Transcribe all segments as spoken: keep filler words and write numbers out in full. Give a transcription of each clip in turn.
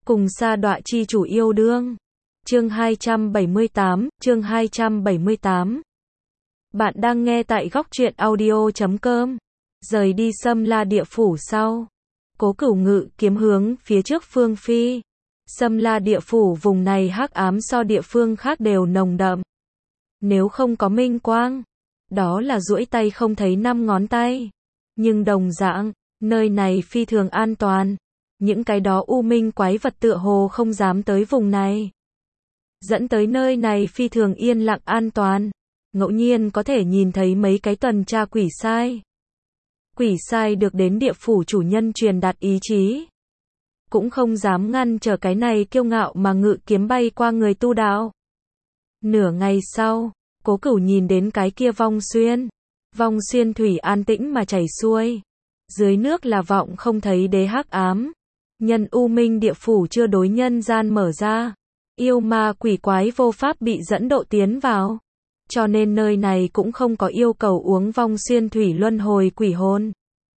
Cùng sa đọa chi chủ yêu đương. Chương hai trăm bảy mươi tám, chương hai trăm bảy mươi tám. Bạn đang nghe tại góc truyện audio chấm com. Rời đi Sâm La địa phủ sau, Cố Cửu ngự kiếm hướng phía trước phương phi. Sâm La địa phủ vùng này hắc ám so địa phương khác đều nồng đậm. Nếu không có minh quang, đó là duỗi tay không thấy năm ngón tay. Nhưng đồng dạng, nơi này phi thường an toàn. Những cái đó u minh quái vật tựa hồ không dám tới vùng này. Dẫn tới nơi này phi thường yên lặng an toàn. Ngẫu nhiên có thể nhìn thấy mấy cái tuần tra quỷ sai. Quỷ sai được đến địa phủ chủ nhân truyền đạt ý chí. Cũng không dám ngăn trở cái này kiêu ngạo mà ngự kiếm bay qua người tu đạo. Nửa ngày sau, Cố Cửu nhìn đến cái kia vong xuyên. Vong xuyên thủy an tĩnh mà chảy xuôi. Dưới nước là vọng không thấy đế hắc ám. Nhân u minh địa phủ chưa đối nhân gian mở ra. Yêu ma quỷ quái vô pháp bị dẫn độ tiến vào. Cho nên nơi này cũng không có yêu cầu uống vong xuyên thủy luân hồi quỷ hồn.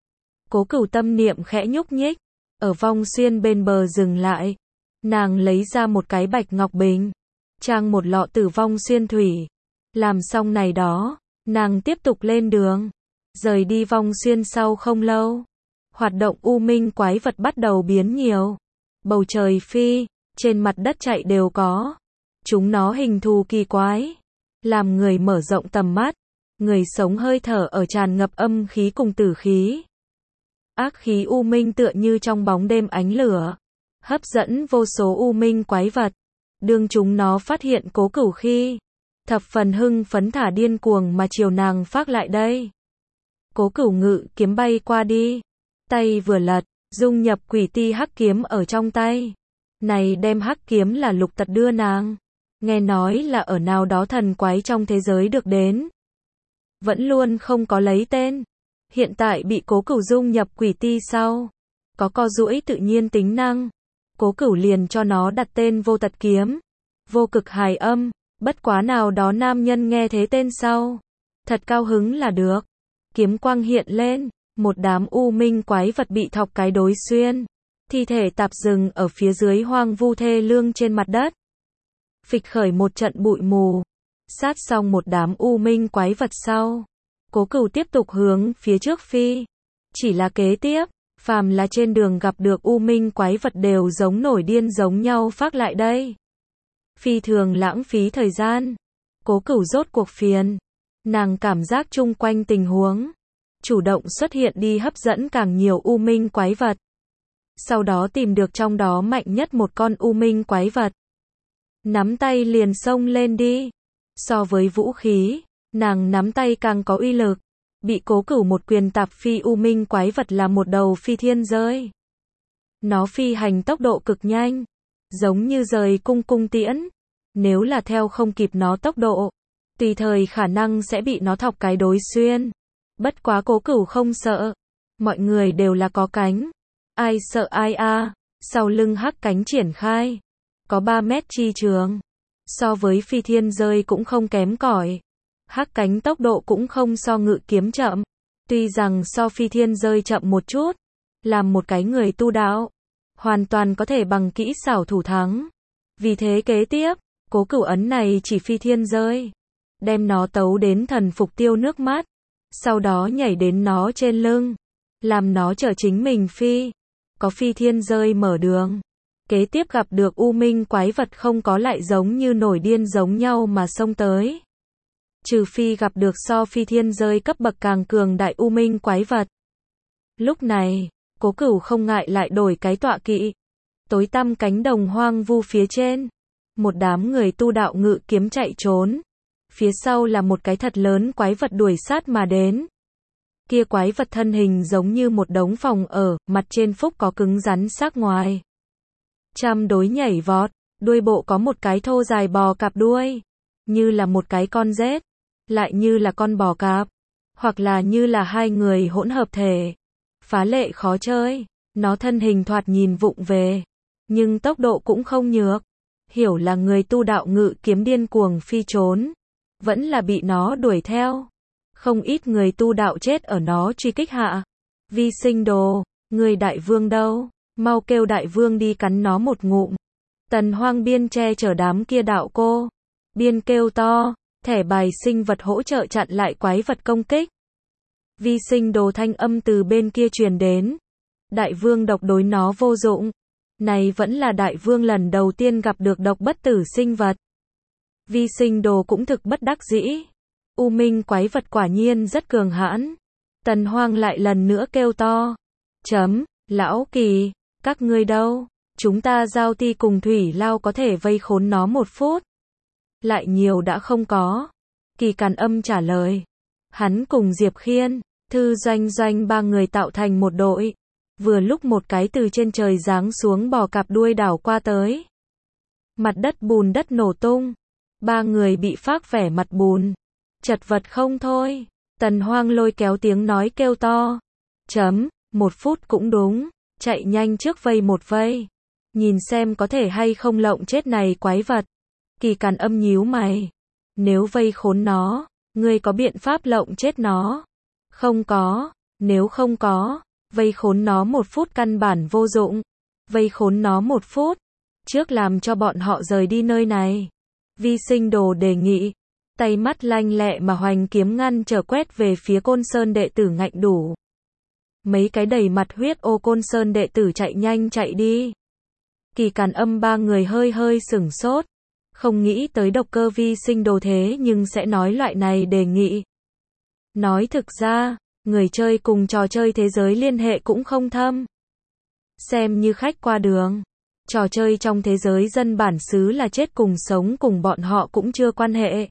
Cố Cửu tâm niệm khẽ nhúc nhích. Ở vong xuyên bên bờ dừng lại. Nàng lấy ra một cái bạch ngọc bình. Trang một lọ tử vong xuyên thủy. Làm xong này đó, nàng tiếp tục lên đường. Rời đi vong xuyên sau không lâu. Hoạt động u minh quái vật bắt đầu biến nhiều. Bầu trời phi, trên mặt đất chạy đều có. Chúng nó hình thù kỳ quái. Làm người mở rộng tầm mắt. Người sống hơi thở ở tràn ngập âm khí cùng tử khí. Ác khí u minh tựa như trong bóng đêm ánh lửa. Hấp dẫn vô số u minh quái vật. Đương chúng nó phát hiện Cố Cửu khi. Thập phần hưng phấn thả điên cuồng mà chiều nàng phát lại đây. Cố Cửu ngự kiếm bay qua đi. Tay vừa lật, dung nhập quỷ ti hắc kiếm ở trong tay. Này đem hắc kiếm là Lục Tật đưa nàng. Nghe nói là ở nào đó thần quái trong thế giới được đến. Vẫn luôn không có lấy tên. Hiện tại bị Cố Cửu dung nhập quỷ ti sau. Có co duỗi tự nhiên tính năng. Cố Cửu liền cho nó đặt tên Vô Tật kiếm. Vô cực hài âm. Bất quá nào đó nam nhân nghe thế tên sau. Thật cao hứng là được. Kiếm quang hiện lên. Một đám u minh quái vật bị thọc cái đối xuyên. Thi thể tạp rừng ở phía dưới hoang vu thê lương trên mặt đất. Phịch khởi một trận bụi mù. Sát xong một đám u minh quái vật sau. Cố Cửu tiếp tục hướng phía trước phi. Chỉ là kế tiếp, phàm là trên đường gặp được u minh quái vật đều giống nổi điên giống nhau phát lại đây. Phi thường lãng phí thời gian. Cố Cửu rốt cuộc phiền. Nàng cảm giác chung quanh tình huống. Chủ động xuất hiện đi hấp dẫn càng nhiều u minh quái vật. Sau đó tìm được trong đó mạnh nhất một con u minh quái vật. Nắm tay liền xông lên đi. So với vũ khí, nàng nắm tay càng có uy lực. Bị Cố Cửu một quyền tạp phi u minh quái vật là một đầu phi thiên rơi. Nó phi hành tốc độ cực nhanh. Giống như rời cung cung tiễn. Nếu là theo không kịp nó tốc độ, tùy thời khả năng sẽ bị nó thọc cái đối xuyên. Bất quá Cố Cửu không sợ. Mọi người đều là có cánh. Ai sợ ai a à. Sau lưng hắc cánh triển khai. Có ba mét chi trường. So với phi thiên rơi cũng không kém cỏi. Hắc cánh tốc độ cũng không so ngự kiếm chậm. Tuy rằng so phi thiên rơi chậm một chút. Làm một cái người tu đạo. Hoàn toàn có thể bằng kỹ xảo thủ thắng. Vì thế kế tiếp, Cố Cửu ấn này chỉ phi thiên rơi. Đem nó tấu đến thần phục tiêu nước mắt. Sau đó nhảy đến nó trên lưng. Làm nó chở chính mình phi. Có phi thiên rơi mở đường. Kế tiếp gặp được u minh quái vật không có lại giống như nổi điên giống nhau mà xông tới. Trừ phi gặp được so phi thiên rơi cấp bậc càng cường đại u minh quái vật. Lúc này, Cố Cửu không ngại lại đổi cái tọa kỵ. Tối tăm cánh đồng hoang vu phía trên. Một đám người tu đạo ngự kiếm chạy trốn. Phía sau là một cái thật lớn quái vật đuổi sát mà đến. Kia quái vật thân hình giống như một đống phòng ở, mặt trên phúc có cứng rắn xác ngoài. Trăm đối nhảy vọt, đuôi bộ có một cái thô dài bò cạp đuôi. Như là một cái con rết, lại như là con bò cạp. Hoặc là như là hai người hỗn hợp thể. Phá lệ khó chơi, nó thân hình thoạt nhìn vụng về. Nhưng tốc độ cũng không nhược. Hiểu là người tu đạo ngự kiếm điên cuồng phi trốn. Vẫn là bị nó đuổi theo. Không ít người tu đạo chết ở nó truy kích hạ. Vi sinh đồ, người đại vương đâu? mau kêu đại vương đi cắn nó một ngụm. Tần Hoang biên che chở đám kia đạo cô, biên kêu to, thẻ bài sinh vật hỗ trợ chặn lại quái vật công kích. Vi sinh đồ thanh âm từ bên kia truyền đến. Đại vương độc đối nó vô dụng. Này vẫn là đại vương lần đầu tiên gặp được độc bất tử sinh vật. Vi sinh đồ cũng thực bất đắc dĩ. U minh quái vật quả nhiên rất cường hãn. Tần Hoang lại lần nữa kêu to. Chấm, lão Kỳ, các ngươi đâu? Chúng ta giao ti cùng Thủy Lao có thể vây khốn nó một phút. Lại nhiều đã không có. Kỳ Càn Âm trả lời. Hắn cùng Diệp Khiên, Thư Doanh Doanh ba người tạo thành một đội. Vừa lúc một cái từ trên trời giáng xuống bò cạp đuôi đảo qua tới. Mặt đất bùn đất nổ tung. Ba người bị phác vẻ mặt bùn. Chật vật không thôi. Tần Hoang lôi kéo tiếng nói kêu to. Chấm, một phút cũng đúng. Chạy nhanh trước vây một vây. Nhìn xem có thể hay không lộng chết này quái vật. Kỳ Càn Âm nhíu mày. Nếu vây khốn nó, ngươi có biện pháp lộng chết nó? Không có. Nếu không có, vây khốn nó một phút căn bản vô dụng. Vây khốn nó một phút. Trước làm cho bọn họ rời đi nơi này. Vi sinh đồ đề nghị. Tay mắt lanh lẹ mà hoành kiếm ngăn trở quét về phía Côn Sơn đệ tử Ngạnh Đủ. Mấy cái đầy mặt huyết ô Côn Sơn đệ tử chạy nhanh chạy đi. Kỳ Càn Âm ba người hơi hơi sửng sốt. Không nghĩ tới độc cơ vi sinh đồ thế nhưng sẽ nói loại này đề nghị. Nói thực ra, người chơi cùng trò chơi thế giới liên hệ cũng không thâm. Xem như khách qua đường. Trò chơi trong thế giới dân bản xứ là chết cùng sống cùng bọn họ cũng chưa quan hệ.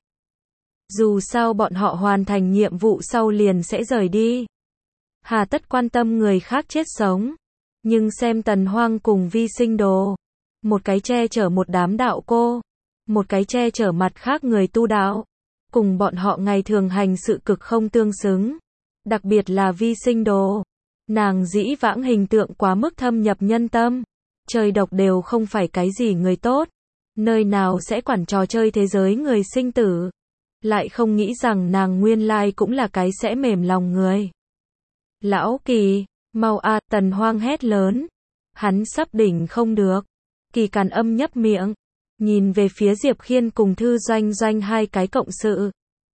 Dù sao bọn họ hoàn thành nhiệm vụ sau liền sẽ rời đi. Hà tất quan tâm người khác chết sống. Nhưng xem Tần Hoang cùng vi sinh đồ. Một cái che chở một đám đạo cô. Một cái che chở mặt khác người tu đạo. Cùng bọn họ ngày thường hành sự cực không tương xứng. Đặc biệt là vi sinh đồ. Nàng dĩ vãng hình tượng quá mức thâm nhập nhân tâm. Chơi độc đều không phải cái gì người tốt. Nơi nào sẽ quản trò chơi thế giới người sinh tử. Lại không nghĩ rằng nàng nguyên lai cũng là cái sẽ mềm lòng người. Lão Kỳ, mau a, Tần Hoang hét lớn. Hắn sắp đỉnh không được. Kỳ Càn Âm nhấp miệng. Nhìn về phía Diệp Khiên cùng Thư Doanh Doanh hai cái cộng sự.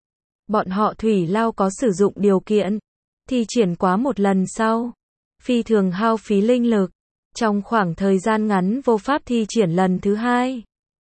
Bọn họ Thủy Lao có sử dụng điều kiện. Thi triển quá một lần sau. Phi thường hao phí linh lực. Trong khoảng thời gian ngắn vô pháp thi triển lần thứ hai.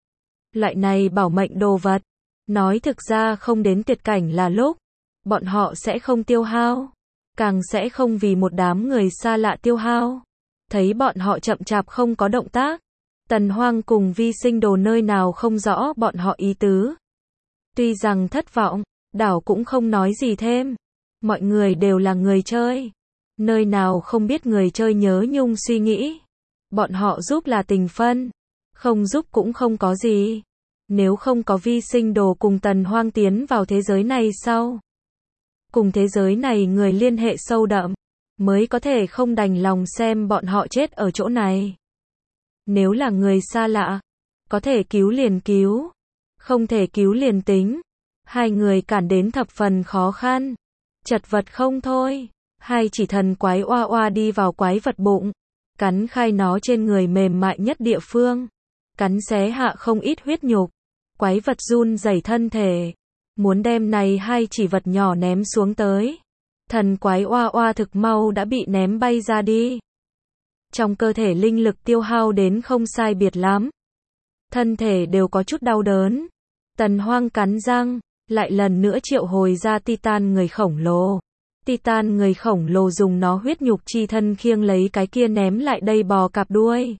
Loại này bảo mệnh đồ vật. Nói thực ra không đến tuyệt cảnh là lúc. Bọn họ sẽ không tiêu hao. Càng sẽ không vì một đám người xa lạ tiêu hao. Thấy bọn họ chậm chạp không có động tác. Tần Hoang cùng vi sinh đồ nơi nào không rõ bọn họ ý tứ. Tuy rằng thất vọng, đảo cũng không nói gì thêm. Mọi người đều là người chơi. Nơi nào không biết người chơi nhớ nhung suy nghĩ. Bọn họ giúp là tình phân. Không giúp cũng không có gì. Nếu không có vi sinh đồ cùng Tần Hoang tiến vào thế giới này sau. Cùng thế giới này người liên hệ sâu đậm. Mới có thể không đành lòng xem bọn họ chết ở chỗ này. Nếu là người xa lạ. Có thể cứu liền cứu. Không thể cứu liền tính. Hai người cản đến thập phần khó khăn. Chật vật không thôi. Hai chỉ thần quái oa oa đi vào quái vật bụng. Cắn khai nó trên người mềm mại nhất địa phương. Cắn xé hạ không ít huyết nhục. Quái vật run rẩy thân thể. Muốn đem này hai chỉ vật nhỏ ném xuống tới. Thần quái oa oa thực mau đã bị ném bay ra đi. Trong cơ thể linh lực tiêu hao đến không sai biệt lắm. Thân thể đều có chút đau đớn. Tần Hoang cắn răng, lại lần nữa triệu hồi ra Titan người khổng lồ. Titan người khổng lồ dùng nó huyết nhục chi thân khiêng lấy cái kia ném lại đây bò cạp đuôi.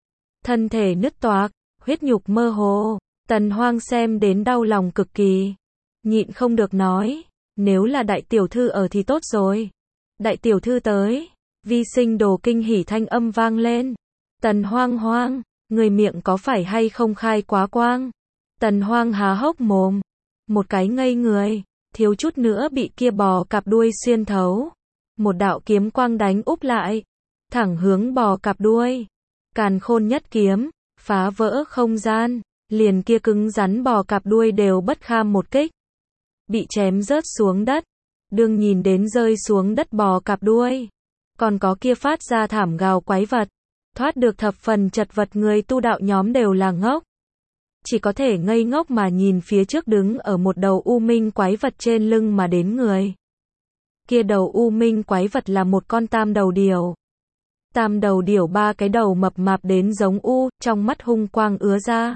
Thân thể nứt toạc, huyết nhục mơ hồ. Tần Hoang xem đến đau lòng cực kỳ. Nhịn không được nói, nếu là đại tiểu thư ở thì tốt rồi. Đại tiểu thư tới. Vi sinh đồ kinh hỉ thanh âm vang lên. Tần Hoang Hoang, người miệng có phải hay không khai quá quang? Tần Hoang há hốc mồm. Một cái ngây người, thiếu chút nữa bị kia bò cạp đuôi xuyên thấu. Một đạo kiếm quang đánh úp lại. Thẳng hướng bò cạp đuôi. Càn khôn nhất kiếm, phá vỡ không gian. Liền kia cứng rắn bò cạp đuôi đều bất kham một kích. Bị chém rớt xuống đất. Đương nhìn đến rơi xuống đất bò cạp đuôi. Còn có kia phát ra thảm gào quái vật. Thoát được thập phần chật vật người tu đạo nhóm đều là ngốc. Chỉ có thể ngây ngốc mà nhìn phía trước đứng ở một đầu u minh quái vật trên lưng mà đến người. Kia đầu u minh quái vật là một con tam đầu điểu. Tam đầu điểu ba cái đầu mập mạp đến giống u, trong mắt hung quang ứa ra.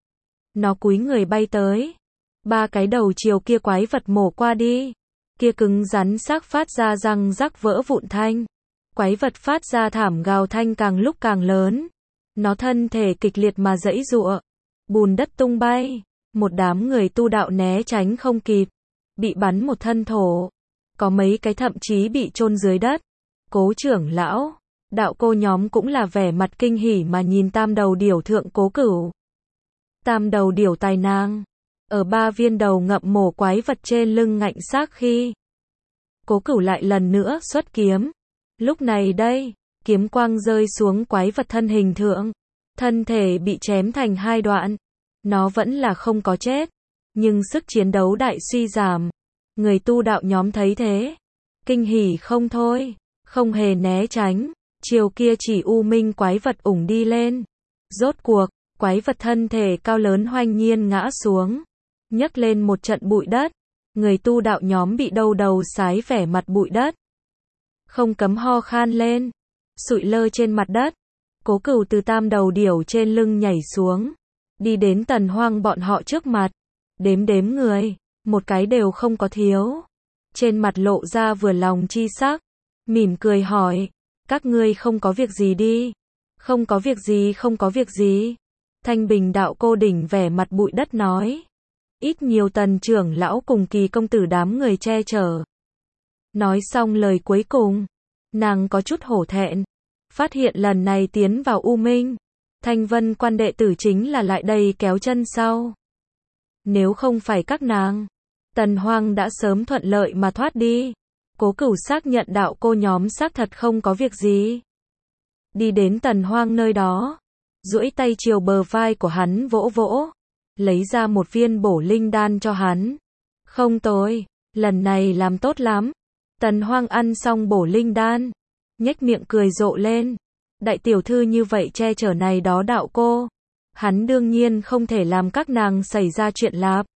Nó cúi người bay tới. Ba cái đầu chiều kia quái vật mổ qua đi. Kia cứng rắn xác phát ra răng rắc vỡ vụn thanh. Quái vật phát ra thảm gào thanh càng lúc càng lớn. Nó thân thể kịch liệt mà giãy giụa. Bùn đất tung bay. Một đám người tu đạo né tránh không kịp. Bị bắn một thân thổ. Có mấy cái thậm chí bị chôn dưới đất. Cố trưởng lão, đạo cô nhóm cũng là vẻ mặt kinh hỉ mà nhìn tam đầu điểu thượng Cố Cửu. Tam đầu điểu tài năng. Ở ba viên đầu ngậm mổ quái vật trên lưng ngạnh xác khi. Cố Cửu lại lần nữa xuất kiếm. Lúc này đây, kiếm quang rơi xuống quái vật thân hình thượng. Thân thể bị chém thành hai đoạn. Nó vẫn là không có chết. Nhưng sức chiến đấu đại suy giảm. Người tu đạo nhóm thấy thế. Kinh hỉ không thôi. Không hề né tránh. Chiều kia chỉ u minh quái vật ủng đi lên. Rốt cuộc, quái vật thân thể cao lớn hoành nhiên ngã xuống. Nhấc lên một trận bụi đất. Người tu đạo nhóm bị đâu đầu sái vẻ mặt bụi đất. Không cấm ho khan lên. Sụi lơ trên mặt đất. Cố Cửu từ tam đầu điểu trên lưng nhảy xuống. Đi đến Tần Hoang bọn họ trước mặt. Đếm đếm người. Một cái đều không có thiếu. Trên mặt lộ ra vừa lòng chi sắc. Mỉm cười hỏi. Các ngươi không có việc gì đi. Không có việc gì không có việc gì. Thanh Bình đạo cô đỉnh vẻ mặt bụi đất nói. Ít nhiều Tần trưởng lão cùng Kỳ công tử đám người che chở. Nói xong lời cuối cùng. Nàng có chút hổ thẹn. Phát hiện lần này tiến vào U Minh. Thanh Vân quan đệ tử chính là lại đây kéo chân sau. Nếu không phải các nàng. Tần Hoang đã sớm thuận lợi mà thoát đi. Cố Cửu xác nhận đạo cô nhóm xác thật không có việc gì. Đi đến Tần Hoang nơi đó. Duỗi tay chiều bờ vai của hắn vỗ vỗ. Lấy ra một viên bổ linh đan cho hắn. Không tồi, lần này làm tốt lắm. Tần Hoang ăn xong bổ linh đan. Nhếch miệng cười rộ lên. Đại tiểu thư như vậy che chở này đó đạo cô. Hắn đương nhiên không thể làm các nàng xảy ra chuyện lạp.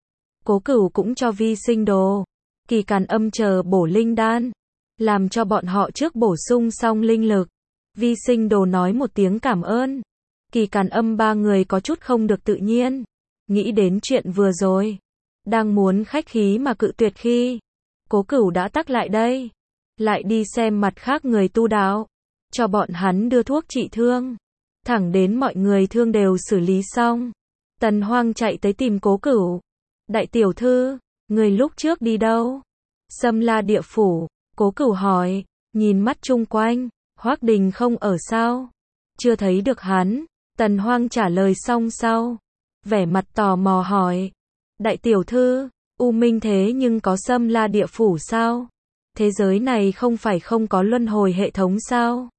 Cố Cửu cũng cho vi sinh đồ. Kỳ Càn Âm chờ bổ linh đan. Làm cho bọn họ trước bổ sung xong linh lực. Vi sinh đồ nói một tiếng cảm ơn. Kỳ Càn Âm ba người có chút không được tự nhiên. Nghĩ đến chuyện vừa rồi. Đang muốn khách khí mà cự tuyệt khi. Cố Cửu đã tắc lại đây. Lại đi xem mặt khác người tu đạo. Cho bọn hắn đưa thuốc trị thương. Thẳng đến mọi người thương đều xử lý xong. Tần Hoang chạy tới tìm Cố Cửu. Đại tiểu thư, người lúc trước đi đâu? Sâm La địa phủ. Cố Cửu hỏi. Nhìn mắt chung quanh. Hoắc Đình không ở sao? Chưa thấy được hắn. Tần Hoang trả lời xong sau. Vẻ mặt tò mò hỏi. Đại tiểu thư, U Minh thế nhưng có Sâm La địa phủ sao? Thế giới này không phải không có luân hồi hệ thống sao?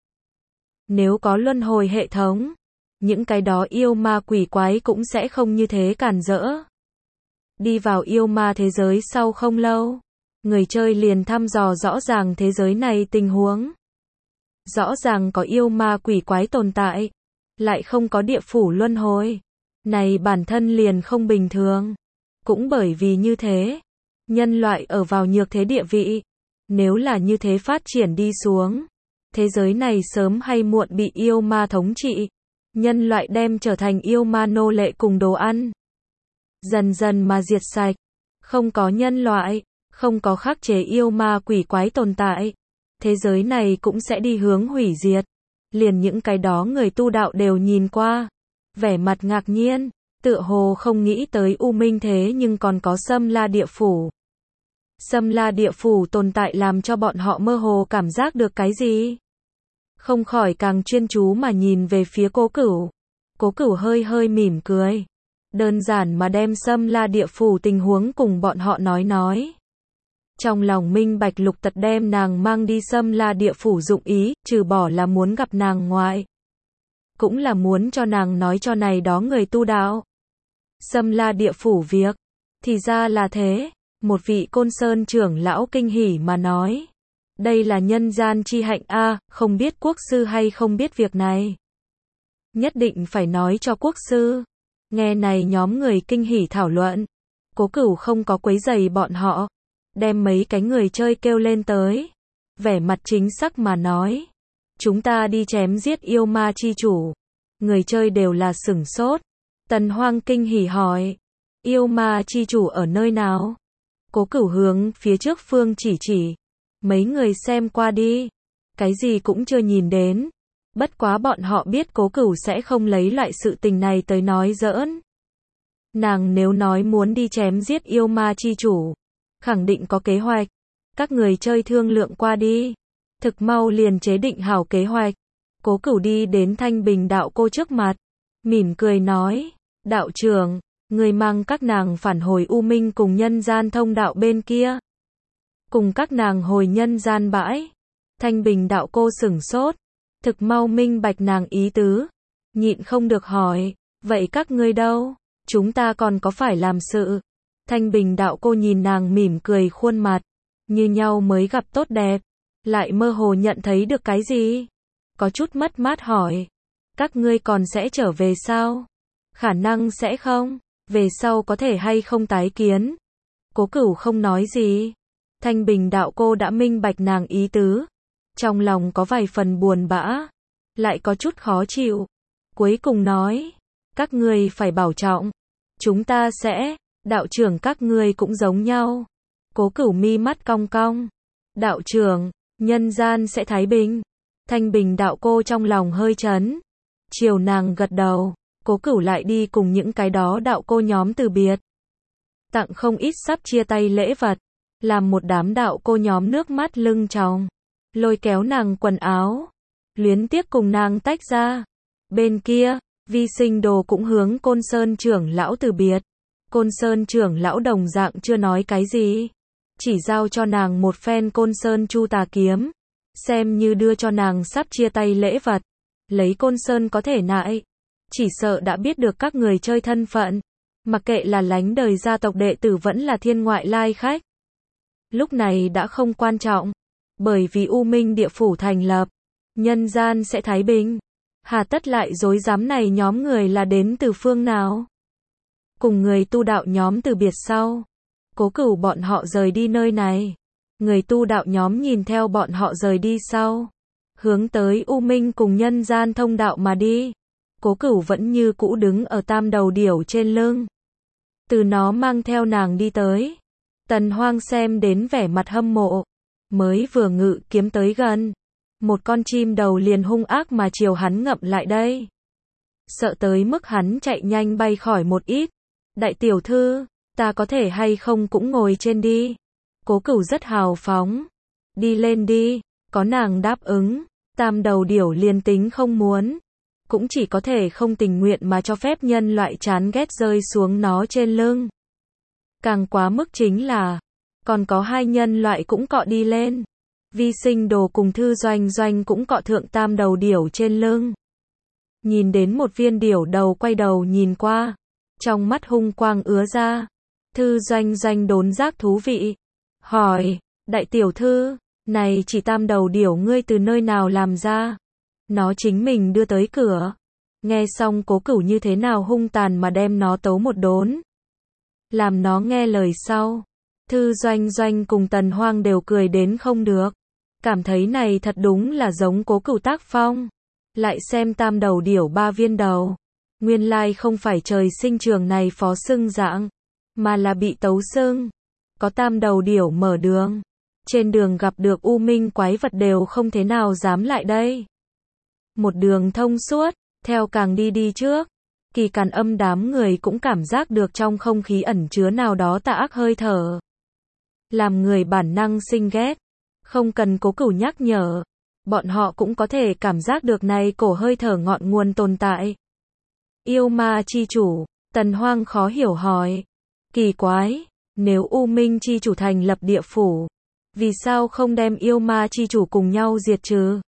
Nếu có luân hồi hệ thống, những cái đó yêu ma quỷ quái cũng sẽ không như thế cản rỡ. Đi vào yêu ma thế giới sau không lâu, người chơi liền thăm dò rõ ràng thế giới này tình huống. Rõ ràng có yêu ma quỷ quái tồn tại, lại không có địa phủ luân hồi. Này bản thân liền không bình thường. Cũng bởi vì như thế, nhân loại ở vào nhược thế địa vị. Nếu là như thế phát triển đi xuống, thế giới này sớm hay muộn bị yêu ma thống trị. Nhân loại đem trở thành yêu ma nô lệ cùng đồ ăn. Dần dần mà diệt sạch. Không có nhân loại, không có khắc chế yêu ma quỷ quái tồn tại. Thế giới này cũng sẽ đi hướng hủy diệt. Liền những cái đó người tu đạo đều nhìn qua. Vẻ mặt ngạc nhiên, tựa hồ không nghĩ tới U Minh thế nhưng còn có Sâm La địa phủ. Sâm La địa phủ tồn tại làm cho bọn họ mơ hồ cảm giác được cái gì. Không khỏi càng chuyên chú mà nhìn về phía Cố Cửu. Cố Cửu hơi hơi mỉm cười. Đơn giản mà đem Sâm La địa phủ tình huống cùng bọn họ nói nói. Trong lòng minh bạch Lục Tật đem nàng mang đi Sâm La địa phủ dụng ý, trừ bỏ là muốn gặp nàng ngoại. Cũng là muốn cho nàng nói cho này đó người tu đạo. Sâm La địa phủ việc. Thì ra là thế. Một vị Côn Sơn trưởng lão kinh hỉ mà nói. Đây là nhân gian chi hạnh a, không biết quốc sư hay không biết việc này. Nhất định phải nói cho quốc sư. Nghe này nhóm người kinh hỉ thảo luận. Cố Cửu không có quấy rầy bọn họ. Đem mấy cái người chơi kêu lên tới. Vẻ mặt chính xác mà nói. Chúng ta đi chém giết yêu ma chi chủ. Người chơi đều là sửng sốt. Tần Hoang kinh hỉ hỏi. Yêu ma chi chủ ở nơi nào? Cố Cửu hướng phía trước phương chỉ chỉ. Mấy người xem qua đi. Cái gì cũng chưa nhìn đến. Bất quá bọn họ biết Cố Cửu sẽ không lấy loại sự tình này tới nói giỡn. Nàng nếu nói muốn đi chém giết yêu ma chi chủ, khẳng định có kế hoạch. Các người chơi thương lượng qua đi. Thực mau liền chế định hảo kế hoạch. Cố Cửu đi đến Thanh Bình đạo cô trước mặt. Mỉm cười nói. Đạo trưởng, người mang các nàng phản hồi U Minh cùng nhân gian thông đạo bên kia. Cùng các nàng hồi nhân gian bãi. Thanh Bình đạo cô sửng sốt. Thực mau minh bạch nàng ý tứ. Nhịn không được hỏi. Vậy các ngươi đâu? Chúng ta còn có phải làm sự? Thanh Bình đạo cô nhìn nàng mỉm cười khuôn mặt. Như nhau mới gặp tốt đẹp. Lại mơ hồ nhận thấy được cái gì? Có chút mất mát hỏi. Các ngươi còn sẽ trở về sao? Khả năng sẽ không. Về sau có thể hay không tái kiến? Cố Cửu không nói gì. Thanh Bình đạo cô đã minh bạch nàng ý tứ. Trong lòng có vài phần buồn bã. Lại có chút khó chịu. Cuối cùng nói. Các ngươi phải bảo trọng. Chúng ta sẽ. Đạo trưởng các ngươi cũng giống nhau. Cố Cửu mi mắt cong cong. Đạo trưởng, nhân gian sẽ thái bình. Thanh Bình đạo cô trong lòng hơi chấn. Chiều nàng gật đầu. Cố Cửu lại đi cùng những cái đó đạo cô nhóm từ biệt. Tặng không ít sắp chia tay lễ vật. Làm một đám đạo cô nhóm nước mắt lưng tròng. Lôi kéo nàng quần áo. Luyến tiếc cùng nàng tách ra. Bên kia, Vi Sinh Đồ cũng hướng Côn Sơn trưởng lão từ biệt. Côn Sơn trưởng lão đồng dạng chưa nói cái gì. Chỉ giao cho nàng một phen Côn Sơn Chu Tà kiếm. Xem như đưa cho nàng sắp chia tay lễ vật. Lấy Côn Sơn có thể nại. Chỉ sợ đã biết được các người chơi thân phận. Mặc kệ là lánh đời gia tộc đệ tử vẫn là thiên ngoại lai khách. Lúc này đã không quan trọng. Bởi vì U Minh địa phủ thành lập. Nhân gian sẽ thái bình. Hà tất lại dối dám này nhóm người là đến từ phương nào? Cùng người tu đạo nhóm từ biệt sau. Cố Cửu bọn họ rời đi nơi này. Người tu đạo nhóm nhìn theo bọn họ rời đi sau. Hướng tới U Minh cùng nhân gian thông đạo mà đi. Cố Cửu vẫn như cũ đứng ở tam đầu điểu trên lưng. Từ nó mang theo nàng đi tới. Tần Hoang xem đến vẻ mặt hâm mộ. Mới vừa ngự kiếm tới gần. Một con chim đầu liền hung ác mà chiều hắn ngậm lại đây. Sợ tới mức hắn chạy nhanh bay khỏi một ít. Đại tiểu thư, ta có thể hay không cũng ngồi trên đi. Cố Cửu rất hào phóng. Đi lên đi, có nàng đáp ứng. Tam đầu điểu liền tính không muốn. Cũng chỉ có thể không tình nguyện mà cho phép nhân loại chán ghét rơi xuống nó trên lưng. Càng quá mức chính là, còn có hai nhân loại cũng cọ đi lên. Vi Sinh Đồ cùng Thư Doanh Doanh cũng cọ thượng tam đầu điểu trên lưng. Nhìn đến một viên điểu đầu quay đầu nhìn qua. Trong mắt hung quang ứa ra. Thư Doanh Doanh đốn giác thú vị. Hỏi, đại tiểu thư, này chỉ tam đầu điểu ngươi từ nơi nào làm ra? Nó chính mình đưa tới cửa. Nghe xong Cố Cửu như thế nào hung tàn mà đem nó tấu một đốn. Làm nó nghe lời sau. Thư Doanh Doanh cùng Tần Hoang đều cười đến không được. Cảm thấy này thật đúng là giống Cố Cửu tác phong. Lại xem tam đầu điểu ba viên đầu. Nguyên lai không phải trời sinh trường này phó xưng dạng. Mà là bị tấu xưng. Có tam đầu điểu mở đường. Trên đường gặp được U Minh quái vật đều không thế nào dám lại đây. Một đường thông suốt. Theo càng đi đi trước. Kỳ Càn Âm đám người cũng cảm giác được trong không khí ẩn chứa nào đó tà ác hơi thở. Làm người bản năng sinh ghét. Không cần Cố Cửu nhắc nhở. Bọn họ cũng có thể cảm giác được này cổ hơi thở ngọn nguồn tồn tại. Yêu ma chi chủ. Tần Hoang khó hiểu hỏi. Kỳ quái. Nếu U Minh chi chủ thành lập địa phủ. Vì sao không đem yêu ma chi chủ cùng nhau diệt trừ?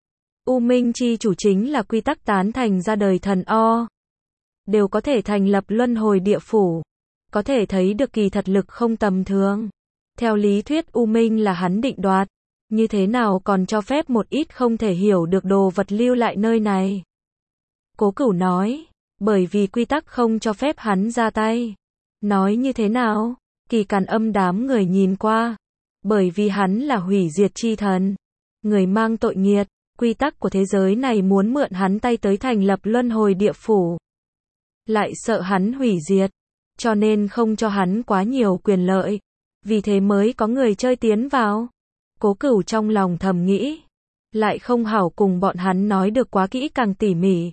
U Minh chi chủ chính là quy tắc tán thành ra đời thần O. Đều có thể thành lập luân hồi địa phủ. Có thể thấy được kỳ thật lực không tầm thường. Theo lý thuyết U Minh là hắn định đoạt. như thế nào còn cho phép một ít không thể hiểu được đồ vật lưu lại nơi này? Cố Cửu nói, bởi vì quy tắc không cho phép hắn ra tay. Nói như thế nào? Kỳ Càn Âm đám người nhìn qua. Bởi vì hắn là hủy diệt chi thần, người mang tội nghiệt, quy tắc của thế giới này muốn mượn hắn tay tới thành lập luân hồi địa phủ. Lại sợ hắn hủy diệt, cho nên không cho hắn quá nhiều quyền lợi, vì thế mới có người chơi tiến vào. Cố Cửu trong lòng thầm nghĩ, lại không hảo cùng bọn hắn nói được quá kỹ càng tỉ mỉ.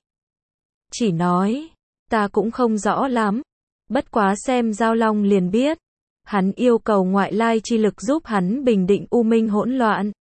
Chỉ nói, ta cũng không rõ lắm, bất quá xem Giao Long liền biết. Hắn yêu cầu ngoại lai chi lực giúp hắn bình định u minh hỗn loạn.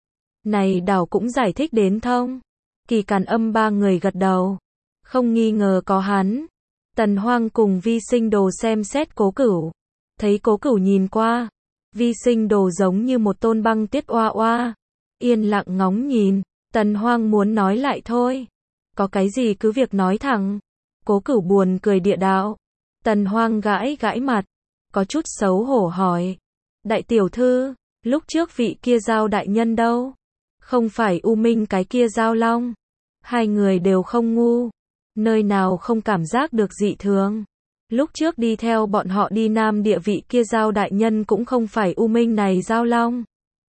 Này đảo cũng giải thích đến thông. Kỳ Càn Âm ba người gật đầu. Không nghi ngờ có hắn. Tần Hoang cùng Vi Sinh Đồ xem xét Cố Cửu. Thấy Cố Cửu nhìn qua. Vi Sinh Đồ giống như một tôn băng tiết oa oa. Yên lặng ngóng nhìn. Tần Hoang muốn nói lại thôi. Có cái gì cứ việc nói thẳng. Cố Cửu buồn cười địa đạo. Tần Hoang gãi gãi mặt. Có chút xấu hổ hỏi. Đại tiểu thư, lúc trước vị kia Giao đại nhân đâu? Không phải U Minh cái kia Giao Long. Hai người đều không ngu. Nơi nào không cảm giác được dị thường. Lúc trước đi theo bọn họ đi Nam Địa vị kia Giao đại nhân cũng không phải U Minh này Giao Long.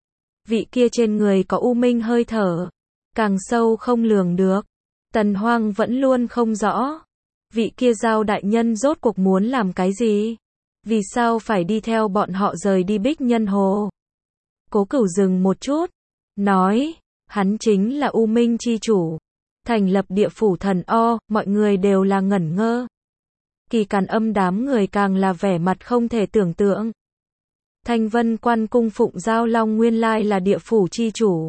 Vị kia trên người có U Minh hơi thở. Càng sâu không lường được. Tần Hoang vẫn luôn không rõ. Vị kia Giao đại nhân rốt cuộc muốn làm cái gì? Vì sao phải đi theo bọn họ rời đi Bích Nhân Hồ? Cố Cửu dừng một chút, nói, hắn chính là U Minh chi chủ, thành lập địa phủ thần O, mọi người đều là ngẩn ngơ. Kỳ Càn Âm đám người càng là vẻ mặt không thể tưởng tượng. Thanh Vân Quan cung phụng Giao Long nguyên lai là địa phủ chi chủ.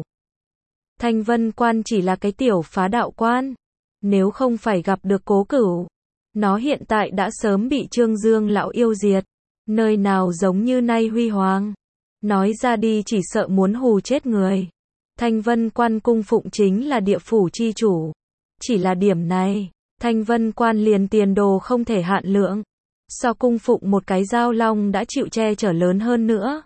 Thanh Vân Quan chỉ là cái tiểu phá đạo quan, nếu không phải gặp được Cố Cửu, nó hiện tại đã sớm bị Trương Dương lão yêu diệt, nơi nào giống như nay huy hoàng. Nói ra đi chỉ sợ muốn hù chết người. Thanh Vân Quan cung phụng chính là địa phủ chi chủ. Chỉ là điểm này, Thanh Vân Quan liền tiền đồ không thể hạn lượng. So cung phụng một cái Giao Long đã chịu che chở lớn hơn nữa.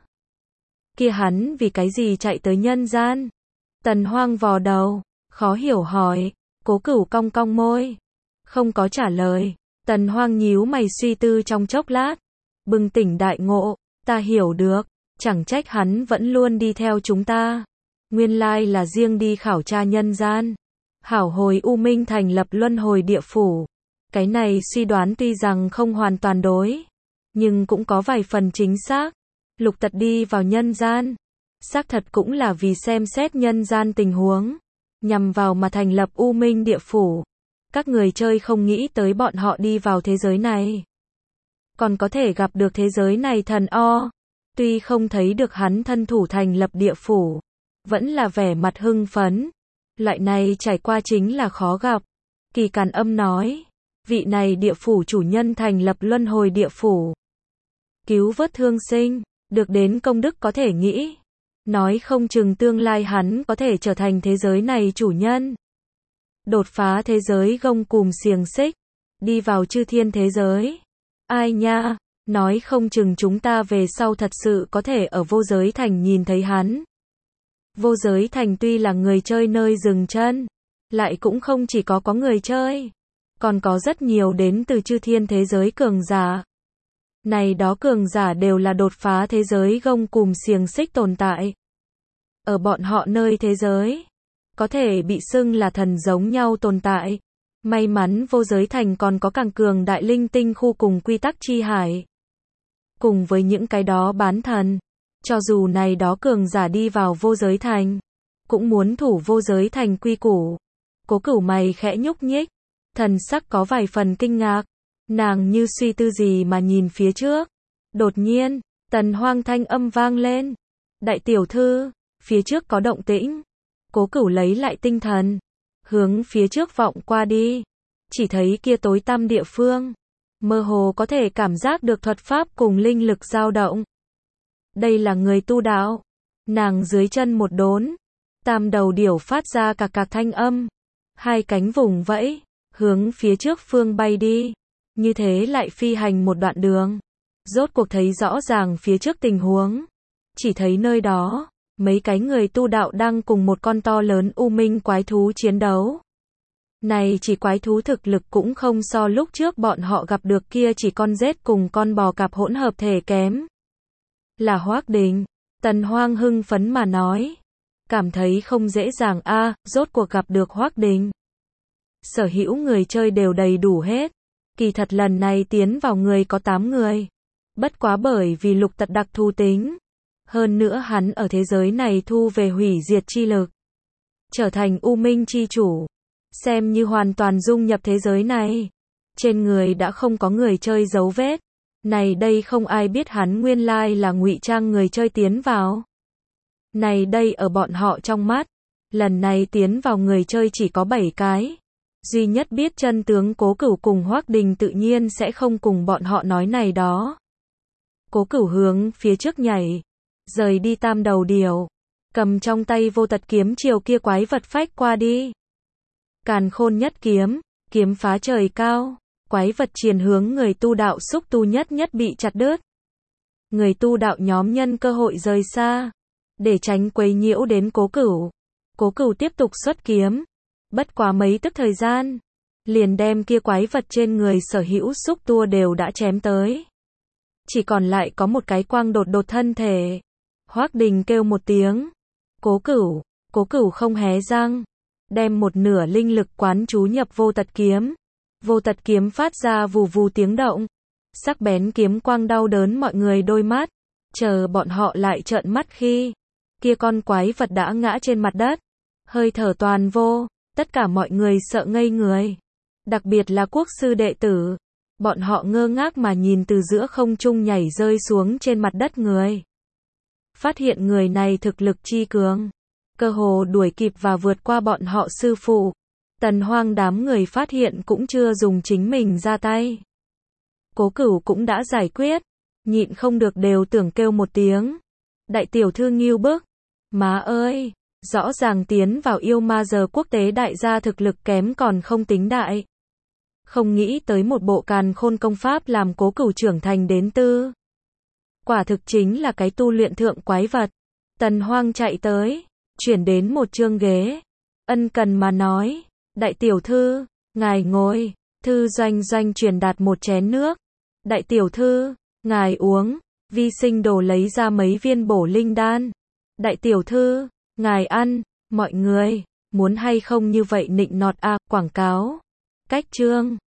Kia hắn vì cái gì chạy tới nhân gian? Tần Hoang vò đầu, khó hiểu hỏi. Cố Cửu cong cong môi, không có trả lời. Tần Hoang nhíu mày suy tư trong chốc lát, bừng tỉnh đại ngộ, ta hiểu được, chẳng trách hắn vẫn luôn đi theo chúng ta. Nguyên lai là riêng đi khảo tra nhân gian, hảo hồi U Minh thành lập luân hồi địa phủ. Cái này suy đoán tuy rằng không hoàn toàn đối, nhưng cũng có vài phần chính xác. Lục Tật đi vào nhân gian, xác thật cũng là vì xem xét nhân gian tình huống, nhằm vào mà thành lập U Minh địa phủ. Các người chơi không nghĩ tới bọn họ đi vào thế giới này, còn có thể gặp được thế giới này thần O. Tuy không thấy được hắn thân thủ thành lập địa phủ, vẫn là vẻ mặt hưng phấn. Loại này trải qua chính là khó gặp. Kỳ Càn Âm nói, vị này địa phủ chủ nhân thành lập luân hồi địa phủ, cứu vớt thương sinh, được đến công đức có thể nghĩ. Nói không chừng tương lai hắn có thể trở thành thế giới này chủ nhân. Đột phá thế giới gông cùm xiềng xích, đi vào chư thiên thế giới. Ai nha, nói không chừng chúng ta về sau thật sự có thể ở vô giới thành nhìn thấy hắn. Vô giới thành tuy là người chơi nơi dừng chân, lại cũng không chỉ có có người chơi, còn có rất nhiều đến từ chư thiên thế giới cường giả. Này đó cường giả đều là đột phá thế giới gông cùm xiềng xích tồn tại. Ở bọn họ nơi thế giới, có thể bị xưng là thần giống nhau tồn tại. May mắn vô giới thành còn có càng cường đại linh tinh khu cùng quy tắc chi hải. Cùng với những cái đó bán thần, cho dù này đó cường giả đi vào vô giới thành, cũng muốn thủ vô giới thành quy củ. Cố Cửu mày khẽ nhúc nhích, thần sắc có vài phần kinh ngạc. Nàng như suy tư gì mà nhìn phía trước. Đột nhiên, Tần Hoang thanh âm vang lên. Đại tiểu thư, phía trước có động tĩnh. Cố Cửu lấy lại tinh thần, hướng phía trước vọng qua đi. Chỉ thấy kia tối tăm địa phương, mơ hồ có thể cảm giác được thuật pháp cùng linh lực dao động. Đây là người tu đạo. Nàng dưới chân một đốn, tam đầu điểu phát ra cạc cạc thanh âm, hai cánh vùng vẫy, hướng phía trước phương bay đi. Như thế lại phi hành một đoạn đường, rốt cuộc thấy rõ ràng phía trước tình huống. Chỉ thấy nơi đó, mấy cái người tu đạo đang cùng một con to lớn u minh quái thú chiến đấu. Này chỉ quái thú thực lực cũng không so lúc trước bọn họ gặp được kia chỉ con rết cùng con bò cạp hỗn hợp thể kém. Là Hoắc Đình. Tần Hoang hưng phấn mà nói. Cảm thấy không dễ dàng a, à, rốt cuộc gặp được Hoắc Đình. Sở hữu người chơi đều đầy đủ hết. Kỳ thật lần này tiến vào người có tám người. Bất quá bởi vì lục tật đặc thù tính. Hơn nữa hắn ở thế giới này thu về hủy diệt chi lực. Trở thành U Minh chi chủ. Xem như hoàn toàn dung nhập thế giới này. Trên người đã không có người chơi dấu vết. Này đây không ai biết hắn nguyên lai là ngụy trang người chơi tiến vào. Này đây ở bọn họ trong mắt. Lần này tiến vào người chơi chỉ có bảy cái. Duy nhất biết chân tướng Cố Cửu cùng Hoắc Đình tự nhiên sẽ không cùng bọn họ nói này đó. Cố Cửu hướng phía trước nhảy. Rời đi tam đầu điều. Cầm trong tay vô tật kiếm chiều kia quái vật phách qua đi. Càn khôn nhất kiếm. Kiếm phá trời cao. Quái vật triền hướng người tu đạo xúc tu nhất nhất bị chặt đứt. Người tu đạo nhóm nhân cơ hội rời xa. Để tránh quấy nhiễu đến Cố Cửu. Cố Cửu tiếp tục xuất kiếm. Bất quá mấy tức thời gian. Liền đem kia quái vật trên người sở hữu xúc tua đều đã chém tới. Chỉ còn lại có một cái quang đột đột thân thể. Hoắc Đình kêu một tiếng. Cố Cửu. Cố Cửu không hé răng. Đem một nửa linh lực quán chú nhập vô tật kiếm. Vô tật kiếm phát ra vù vù tiếng động. Sắc bén kiếm quang đau đớn mọi người đôi mắt. Chờ bọn họ lại trợn mắt khi kia con quái vật đã ngã trên mặt đất. Hơi thở toàn vô. Tất cả mọi người sợ ngây người. Đặc biệt là quốc sư đệ tử. Bọn họ ngơ ngác mà nhìn từ giữa không trung nhảy rơi xuống trên mặt đất người. Phát hiện người này thực lực chi cường. Cơ hồ đuổi kịp và vượt qua bọn họ sư phụ. Tần Hoang đám người phát hiện cũng chưa dùng chính mình ra tay. Cố Cửu cũng đã giải quyết. Nhịn không được đều tưởng kêu một tiếng. Đại tiểu thư nghiêu bức. Má ơi! Rõ ràng tiến vào yêu ma giờ quốc tế đại gia thực lực kém còn không tính đại. Không nghĩ tới một bộ càn khôn công pháp làm Cố Cửu trưởng thành đến tư. Quả thực chính là cái tu luyện thượng quái vật. Tần Hoang chạy tới. Chuyển đến một chương ghế. Ân cần mà nói. Đại tiểu thư, ngài ngồi. Thư Doanh Doanh truyền đạt một chén nước. Đại tiểu thư, ngài uống. Vi Sinh Đồ lấy ra mấy viên bổ linh đan. Đại tiểu thư, ngài ăn. Mọi người, muốn hay không như vậy nịnh nọt a, à, quảng cáo. Cách chương.